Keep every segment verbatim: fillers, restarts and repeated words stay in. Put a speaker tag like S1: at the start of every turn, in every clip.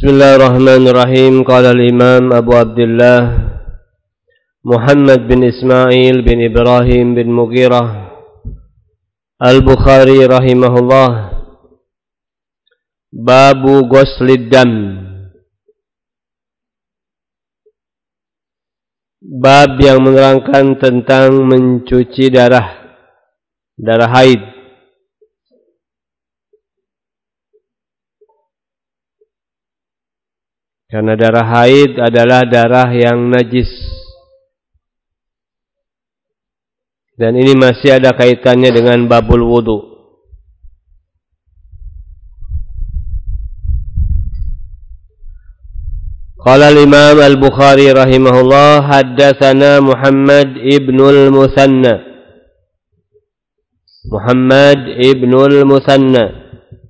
S1: Bismillahirrahmanirrahim. Qala al-Imam Abu Abdullah Muhammad bin Ismail bin Ibrahim bin Mughirah Al-Bukhari rahimahullah. Babu ghuslid dam. Bab yang menerangkan tentang mencuci darah, darah haid. Karena darah haid adalah darah yang najis. Dan ini masih ada kaitannya dengan babul wudu. Qala al-Imam Al-Bukhari rahimahullah, haddatsana Muhammad ibnul Musanna. Muhammad ibnul Musanna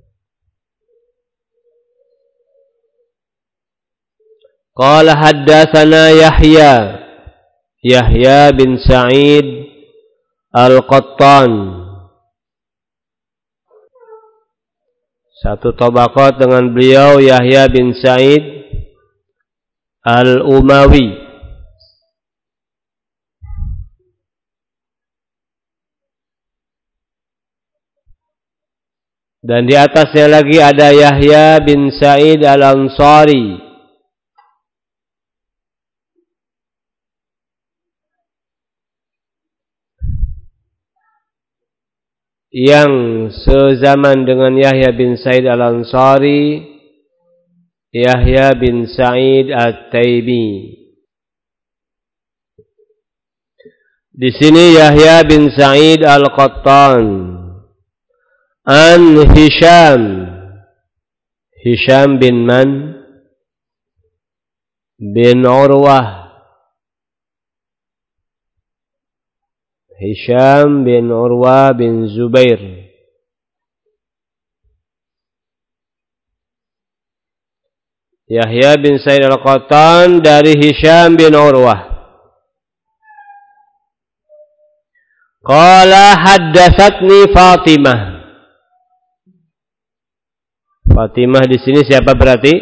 S1: Qala haddatsana Yahya Yahya bin Sa'id Al-Qattan, satu tabaqat dengan beliau Yahya bin Sa'id Al-Umawi. Dan di atasnya lagi ada Yahya bin Sa'id Al-Ansari, yang sezaman dengan Yahya bin Sa'id Al-Ansari, Yahya bin Sa'id At-Taibi. Di sini Yahya bin Sa'id Al-Qattan an Hisham. Hisham bin man? Bin Urwah. Hisham bin Urwa bin Zubair. Yahya bin Sa'id Al-Qattan dari Hisham bin Urwah. Qala haddatsatni Fatimah. Fatimah di sini siapa berarti?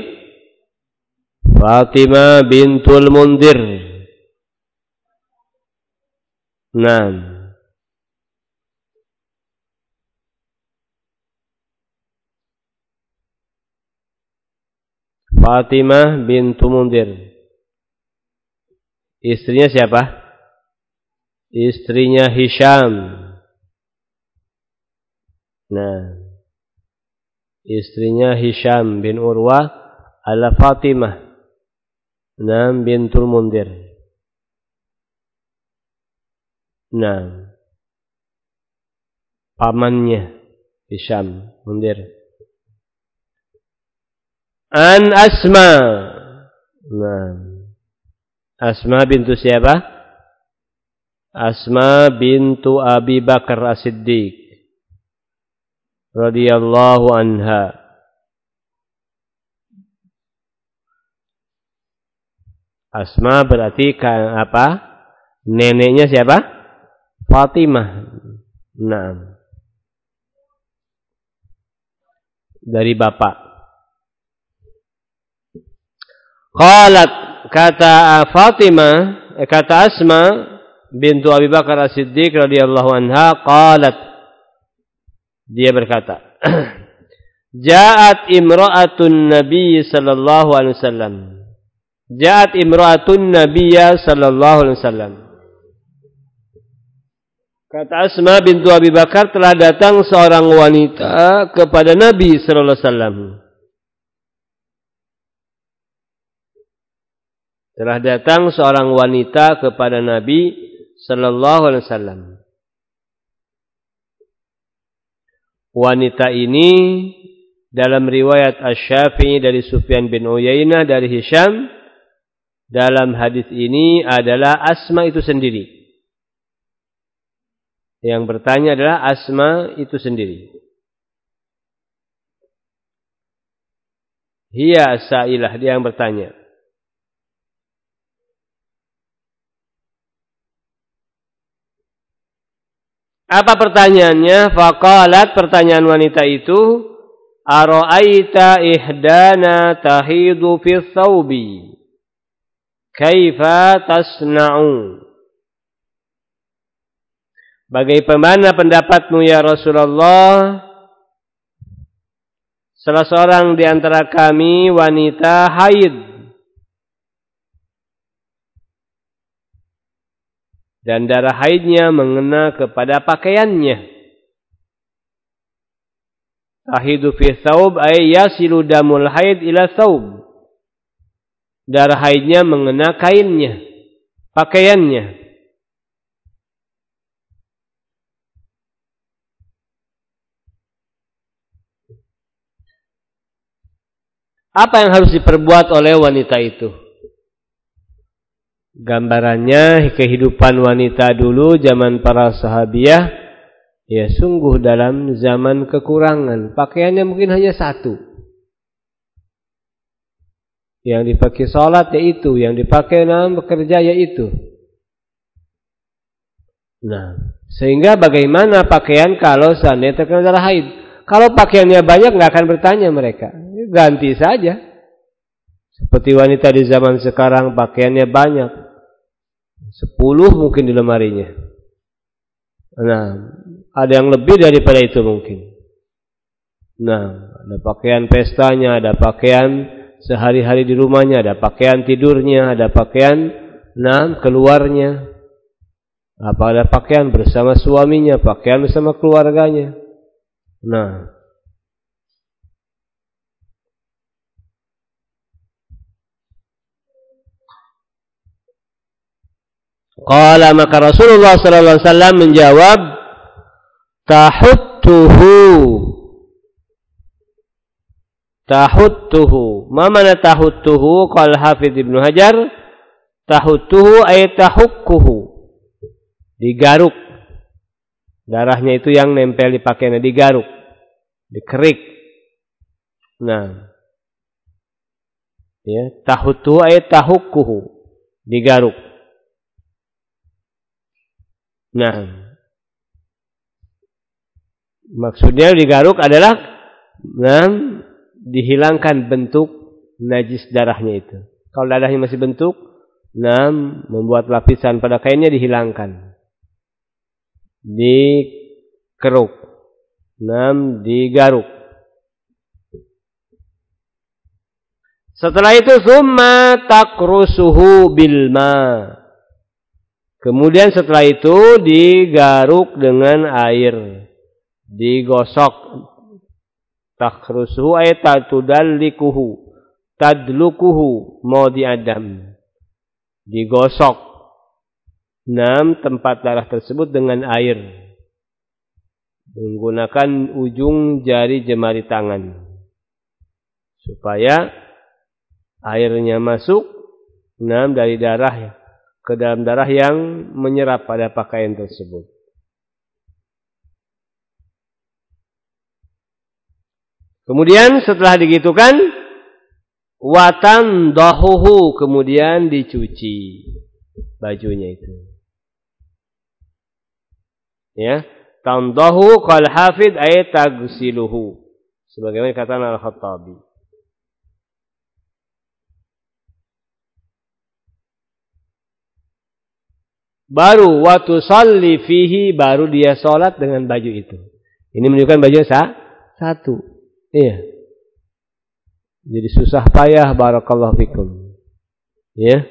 S1: Fatimah bintul Mundhir. Nah, Fatimah bintu Mundhir. Istrinya siapa? Istrinya Hisham. Nah, istrinya Hisham bin Urwah ala Fatimah Nam bintul Mundhir. Nah, pamannya Hisham Mundhir. An Asma. Nah, Asma bintu siapa? Asma bintu Abi Bakar As-Siddiq radhiyallahu anha. Asma berarti kan apa? Neneknya siapa? Fatimah. Nah, dari bapak. Qalat, kata Fatimah, eh, kata Asma bintu Abi Bakar As-Siddiq radhiyallahu anha, qalat, dia berkata, Ja'at imra'atun Nabi sallallahu alaihi wasallam. Ja'at imra'atun Nabiyya sallallahu alaihi wasallam. Kata Asma bintu Abi Bakar, telah datang seorang wanita kepada Nabi sallallahu alaihi wasallam. Telah datang seorang wanita kepada Nabi sallallahu alaihi wasallam. Wanita ini dalam riwayat Asy-Syafi'i dari Sufyan bin Uyainah dari Hisham, dalam hadis ini adalah Asma itu sendiri. Yang bertanya adalah Asma itu sendiri. Hiya as-sa'ilah, dia yang bertanya. Apa pertanyaannya? Faqalat, pertanyaan wanita itu, ara'aita ihdana tahidu fi thawbi kaifa tasna'u. Bagaimana pendapatmu ya Rasulullah? Salah seorang di antara kami wanita haid dan darah haidnya mengena kepada pakaiannya. Tahidu fi thawb ay yasilu damul haid ila thawb. Darah haidnya mengena kainnya, pakaiannya. Apa yang harus diperbuat oleh wanita itu? Gambarannya kehidupan wanita dulu zaman para sahabiah, ya sungguh dalam zaman kekurangan. Pakaiannya mungkin hanya satu. Yang dipakai sholat yaitu, yang dipakai dalam bekerja yaitu. Nah, sehingga bagaimana pakaian kalau seandainya terkena darah haid? Kalau pakaiannya banyak nggak akan bertanya mereka, ganti saja. Seperti wanita di zaman sekarang pakaiannya banyak, sepuluh mungkin di lemarinya. Nah, ada yang lebih daripada itu mungkin. Nah, ada pakaian pestanya, ada pakaian sehari-hari di rumahnya, ada pakaian tidurnya, ada pakaian nah keluarnya. Apa ada pakaian bersama suaminya, pakaian bersama keluarganya. Nah, qala maka Rasulullah sallallahu alaihi wasallam menjawab, tahuttuhu tahuttuhu. Ma mana tahuttuhu? Qala Hafidz Ibnu Hajar, tahuttuhu ay tahukkuhu. Digaruk. Darahnya itu yang nempel di pakaiannya, digaruk, dikerik. Nah, ya, tahuttuhu ay tahukkuhu, digaruk. Nah, maksudnya digaruk adalah nah, dihilangkan bentuk najis darahnya itu. Kalau darahnya masih bentuk, nah, membuat lapisan pada kainnya dihilangkan, dikeruk, nah, digaruk. Setelah itu summa takrusuhu bilma. Kemudian setelah itu digaruk dengan air, digosok. Takrusuhu ay tatudallikuhu, tadlukuhu modi adam. Digosok enam tempat darah tersebut dengan air menggunakan ujung jari jemari tangan supaya airnya masuk enam dari darah ke dalam darah yang menyerap pada pakaian tersebut. Kemudian setelah digitukan, watan dahuhu, kemudian dicuci bajunya itu. Ya, tandahu qal hafid ay tagsiluhu. Sebagaimana kata Al-Khattabi. Baru waktu salli fihi, baru dia sholat dengan baju itu. Ini menunjukkan baju sah, satu. Iya. Jadi susah payah, barakallahu fikum. Ya.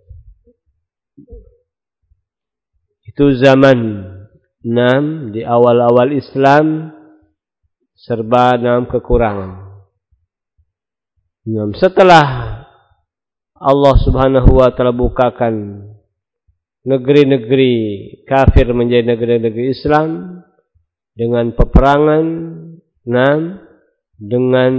S1: Itu zaman enam di awal-awal Islam serba dalam kekurangan. Enam setelah Allah Subhanahu wa taala bukakan negeri-negeri kafir menjadi negeri-negeri Islam dengan peperangan, enam dengan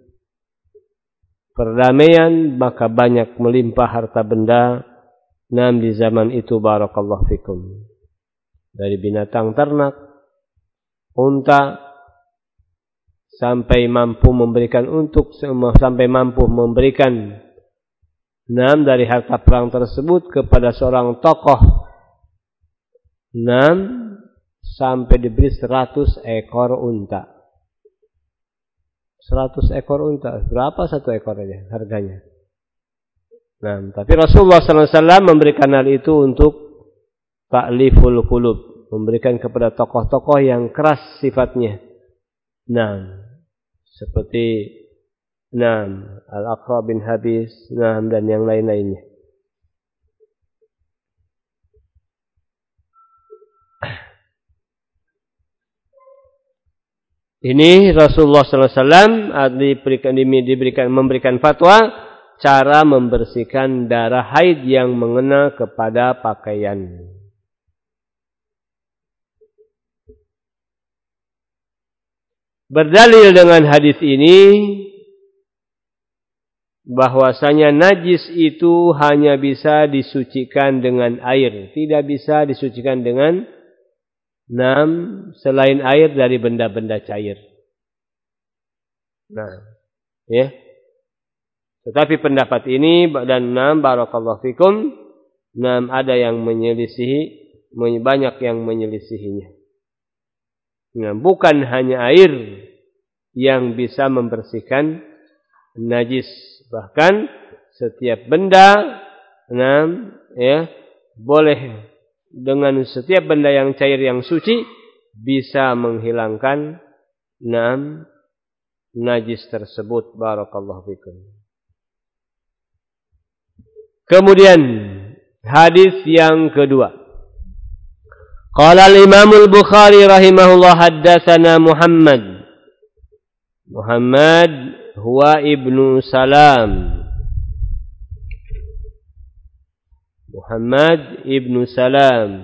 S1: perdamaian, maka banyak melimpah harta benda enam di zaman itu, barakallahu fikum. Dari binatang ternak, unta, sampai mampu memberikan untuk sampai mampu memberikan enam dari harta perang tersebut kepada seorang tokoh, enam sampai diberi seratus ekor unta, seratus ekor unta. Berapa satu ekor aja harganya? Nah, tapi Rasulullah sallallahu alaihi wasallam memberikan hal itu untuk ta'liful qulub, memberikan kepada tokoh-tokoh yang keras sifatnya. Nah, seperti nah, Al-Aqra bin Habis, nah, dan yang lain-lainnya. Ini Rasulullah sallallahu alaihi wasallam diberikan, diberikan memberikan fatwa cara membersihkan darah haid yang mengena kepada pakaian. Berdalil dengan hadis ini bahwasanya najis itu hanya bisa disucikan dengan air, tidak bisa disucikan dengan enam selain air dari benda-benda cair. Nah, ya. Tetapi pendapat ini dan enam barakallahu fikum, enam ada yang menyelisihi, banyak yang menyelisihinya. Nah, bukan hanya air yang bisa membersihkan najis, bahkan setiap benda, enam ya, boleh dengan setiap benda yang cair yang suci bisa menghilangkan enam najis tersebut. Barakallahu fikum. Kemudian hadis yang kedua. Qala al-Imam al-Bukhari rahimahullah haddatsana Muhammad. Muhammad huwa ibnu Salam. Muhammad ibnu Salam.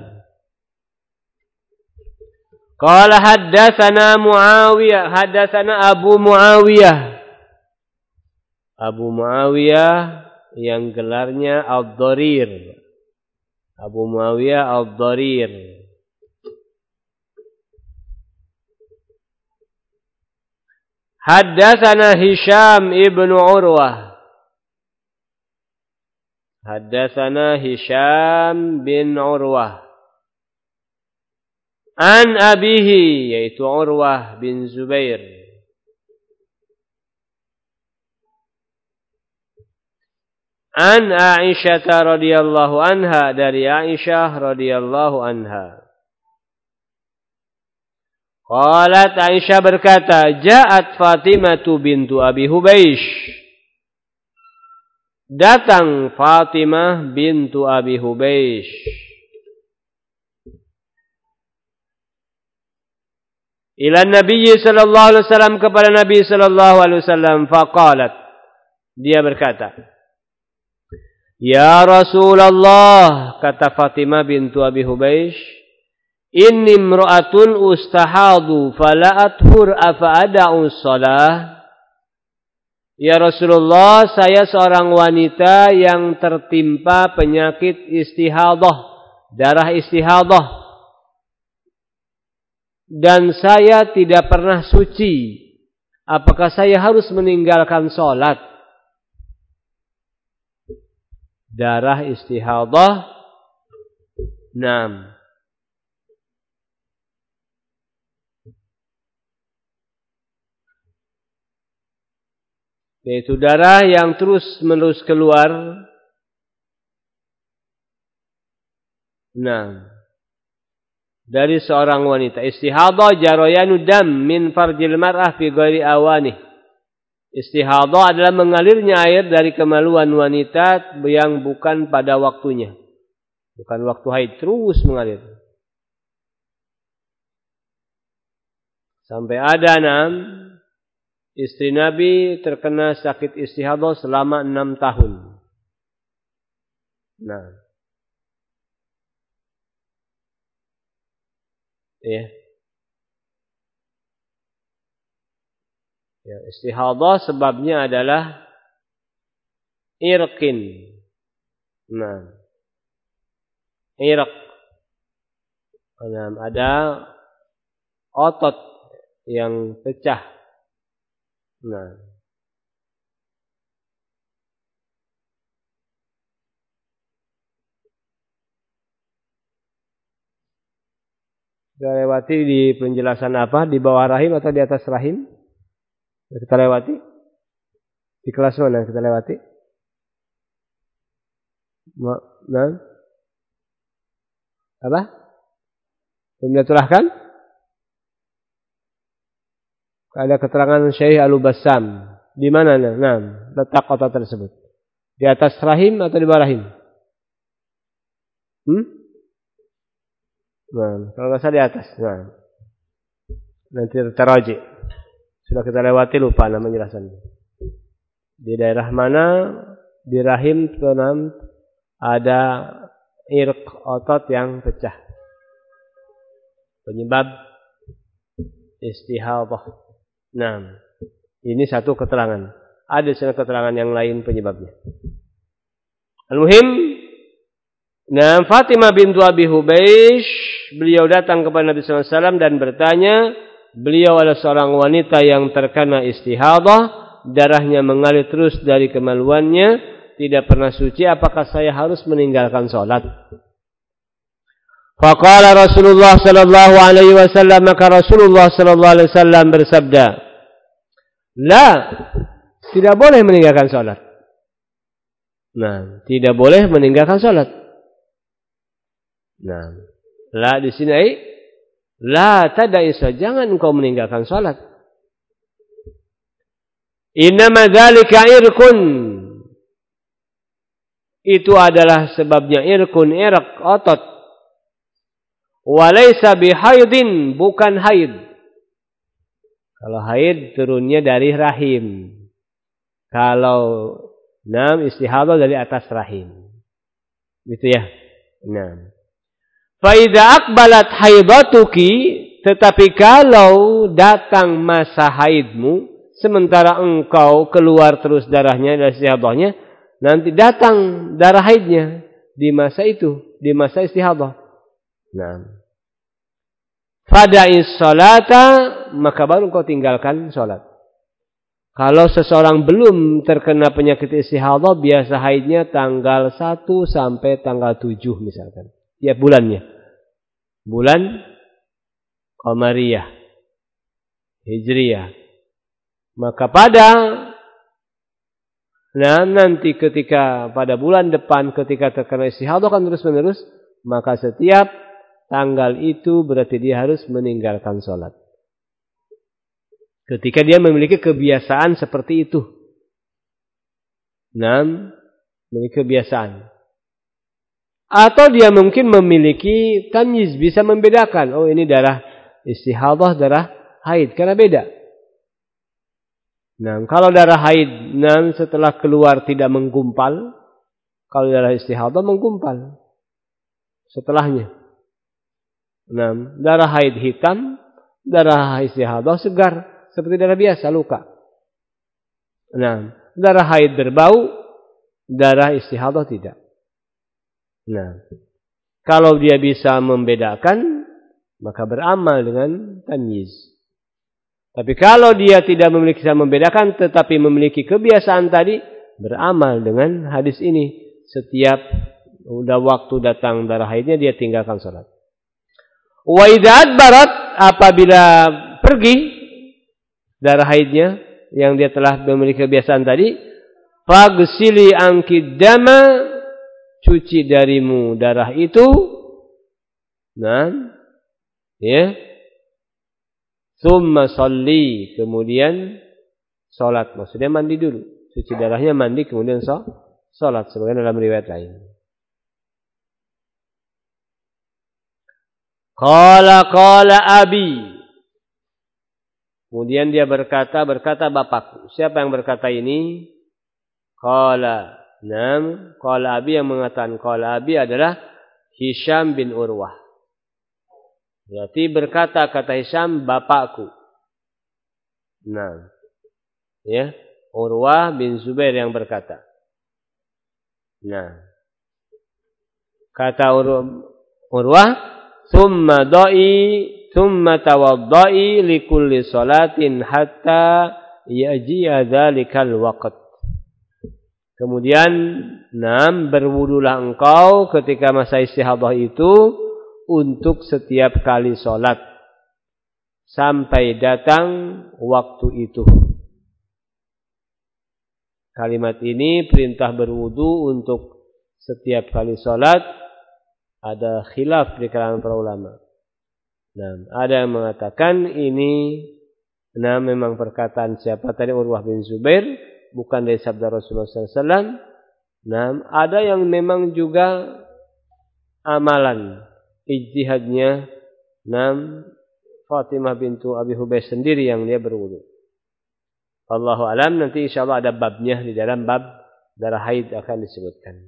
S1: Qala haddatsana Muawiyah, haddatsana Abu Muawiyah. Abu Muawiyah yang gelarnya Ad-Dharir. Abu Muawiyah Ad-Dharir. Haddatsana Hisham ibnu Urwah. Haddatsana Hisham bin Urwah an abihi, yaitu Urwah bin Zubair, an Aisyah radhiyallahu anha, dari Aisyah radhiyallahu anha. Qalat, Aisyah berkata, ja'at Fatimah bintu Abi Hubeish. Datang Fatimah bintu Abi Hubeish ila Nabi sallallahu alaihi wasallam, kepada Nabi sallallahu alaihi wasallam. Faqalat, dia berkata, ya Rasulullah, kata Fatimah bintu Abi Hubeish, inni imra'atun ustahadu fala athur afa ada'u shalah. Ya Rasulullah, saya seorang wanita yang tertimpa penyakit istihadah, darah istihadah, dan saya tidak pernah suci. Apakah saya harus meninggalkan sholat? Darah istihadah, enam. Yaitu darah yang terus menerus keluar. Nah, dari seorang wanita. Istihadah jarayanu dam min farjil mar'ah fi ghairi awani. Istihadah adalah mengalirnya air dari kemaluan wanita yang bukan pada waktunya. Bukan waktu haid, terus mengalir. Sampai ada enam istri Nabi terkena sakit istihadah selama enam tahun. Nah, ya, ya istihadah sebabnya adalah irqin. Nah, irq. Nah, ada otot yang pecah. Nah, sudah lewati di penjelasan apa? Di bawah rahim atau di atas rahim? Kita lewati. Di kelas mana kita lewati? Nah. Apa? Menyatulahkan? Ada keterangan Syekh Al-Bassam. Di mana? Nah, letak otot tersebut. Di atas rahim atau di bawah rahim? Hmm? Nah, kalau nggak salah di atas. Nah. Nanti teraji. Sudah kita lewati, lupa nama penjelasannya. Di daerah mana? Di rahim tenam ada irq otot yang pecah. Penyebab istihadhah. Nah, ini satu keterangan. Ada satu keterangan yang lain penyebabnya. Al-muhim, nah, Fatimah bintu Abi Hubeish, beliau datang kepada Nabi sallallahu alaihi wasallam dan bertanya, beliau adalah seorang wanita yang terkena istihadhah, darahnya mengalir terus dari kemaluannya, tidak pernah suci, apakah saya harus meninggalkan sholat? Faqala Rasulullah sallallahu alaihi wasallam, maka Rasulullah sallallahu alaihi wasallam bersabda, la, tidak boleh meninggalkan sholat. Nah, tidak boleh meninggalkan sholat. Nah, la di sini ay, la tadaisa, jangan engkau meninggalkan sholat. Innama dzalika irkun, itu adalah sebabnya irkun, irq, otot. Walaysa bihaidin, bukan haid. Kalau haid turunnya dari rahim. Kalau nam istihadhah dari atas rahim. Gitu ya. Nah. Fa idza aqbalat haidatuki, tetapi kalau datang masa haidmu, sementara engkau keluar terus darahnya dari istihadhahnya, nanti datang darah haidnya di masa itu, di masa istihadhah. Nah, fada'is sholata, maka baru kau tinggalkan sholat. Kalau seseorang belum terkena penyakit istihadhah, biasa haidnya tanggal satu sampai tanggal tujuh misalkan. Tiap bulannya. Bulan Qamariyah, Hijriyah. Maka pada nah nanti ketika pada bulan depan ketika terkena istihadhah kan terus-menerus, maka setiap tanggal itu berarti dia harus meninggalkan sholat. Ketika dia memiliki kebiasaan seperti itu. Nah, memiliki kebiasaan. Atau dia mungkin memiliki tamyiz, bisa membedakan. Oh, ini darah istihadhah, darah haid. Karena beda. Nah, kalau darah haid nah, setelah keluar tidak menggumpal. Kalau darah istihadhah menggumpal. Setelahnya. Nah, darah haid hitam, darah istihadhah segar, seperti darah biasa, luka. Nah, darah haid berbau, darah istihadhah tidak. Nah, kalau dia bisa membedakan, maka beramal dengan tamyiz. Tapi kalau dia tidak memiliki bisa membedakan, tetapi memiliki kebiasaan tadi, beramal dengan hadis ini. Setiap udah waktu datang darah haidnya, dia tinggalkan sholat. Wa idza adbarat, apabila pergi darah haidnya yang dia telah memiliki kebiasaan tadi, faghsili anki dama, cuci darimu darah itu. Nah, ya. Tsumma sholli, kemudian salat. Maksudnya mandi dulu. Cuci darahnya, mandi, kemudian salat, sebagaimana dalam riwayat lain. Qala qala abi. Kemudian dia berkata, berkata bapakku. Siapa yang berkata ini? Qala, nam, qala abi, yang mengatakan qala abi adalah Hisham bin Urwah. Berarti berkata kata Hisham, bapakku. Nah, ya, Urwah bin Zubair yang berkata. Nah, kata Urwah, Thumma da'i, thumma tawaddai likulli salatin hatta yaji'a dzalikal waqt. Kemudian, enam, berwudulah engkau ketika masa istihadhah itu untuk setiap kali sholat sampai datang waktu itu. kalimat ini perintah berwudu untuk setiap kali sholat ada khilaf di kalangan para ulama. Nah, ada yang mengatakan ini nah memang perkataan siapa tadi, Urwah bin Zubair, bukan dari sabda Rasulullah sallallahu alaihi wasallam. Nah, ada yang memang juga amalan ijtihadnya nah Fatimah bintu Abi Hubays sendiri yang dia berwudu. Allahu alam, nanti insyaallah ada babnya di dalam bab darah haid akan disebutkan.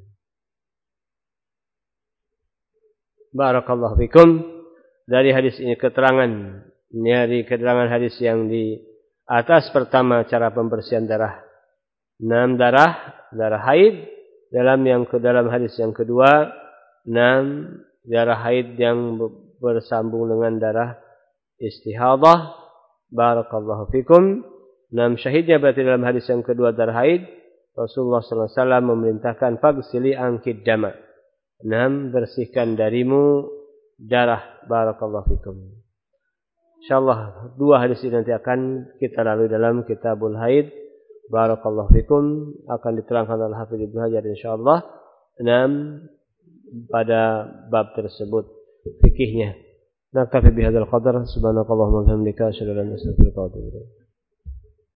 S1: Barakallahu fikum. Dari hadis ini keterangan, dari keterangan hadis yang di atas, pertama cara pembersihan darah, enam darah, darah haid. Dalam yang ke dalam hadis yang kedua, enam darah haid yang bersambung dengan darah istihadah. Barakallahu fikum. Enam syahidnya berarti dalam hadis yang kedua darah haid, Rasulullah sallallahu alaihi wasallam memerintahkan fagsili ankid dama. Enam, bersihkan darimu darah. Barakallahu fikum. Insyaallah dua hadis ini nanti akan kita lalui dalam Kitabul Haid. Barakallahu fikum, akan diterangkan oleh Hafidz Ibnu Hajar insyaallah. Enam, pada bab tersebut fikihnya. Naktafi bihadzal qadar. Subhanakallahumma wa bihamdika asyhadu an la ilaha illa anta astaghfiruka wa atubu ilaik.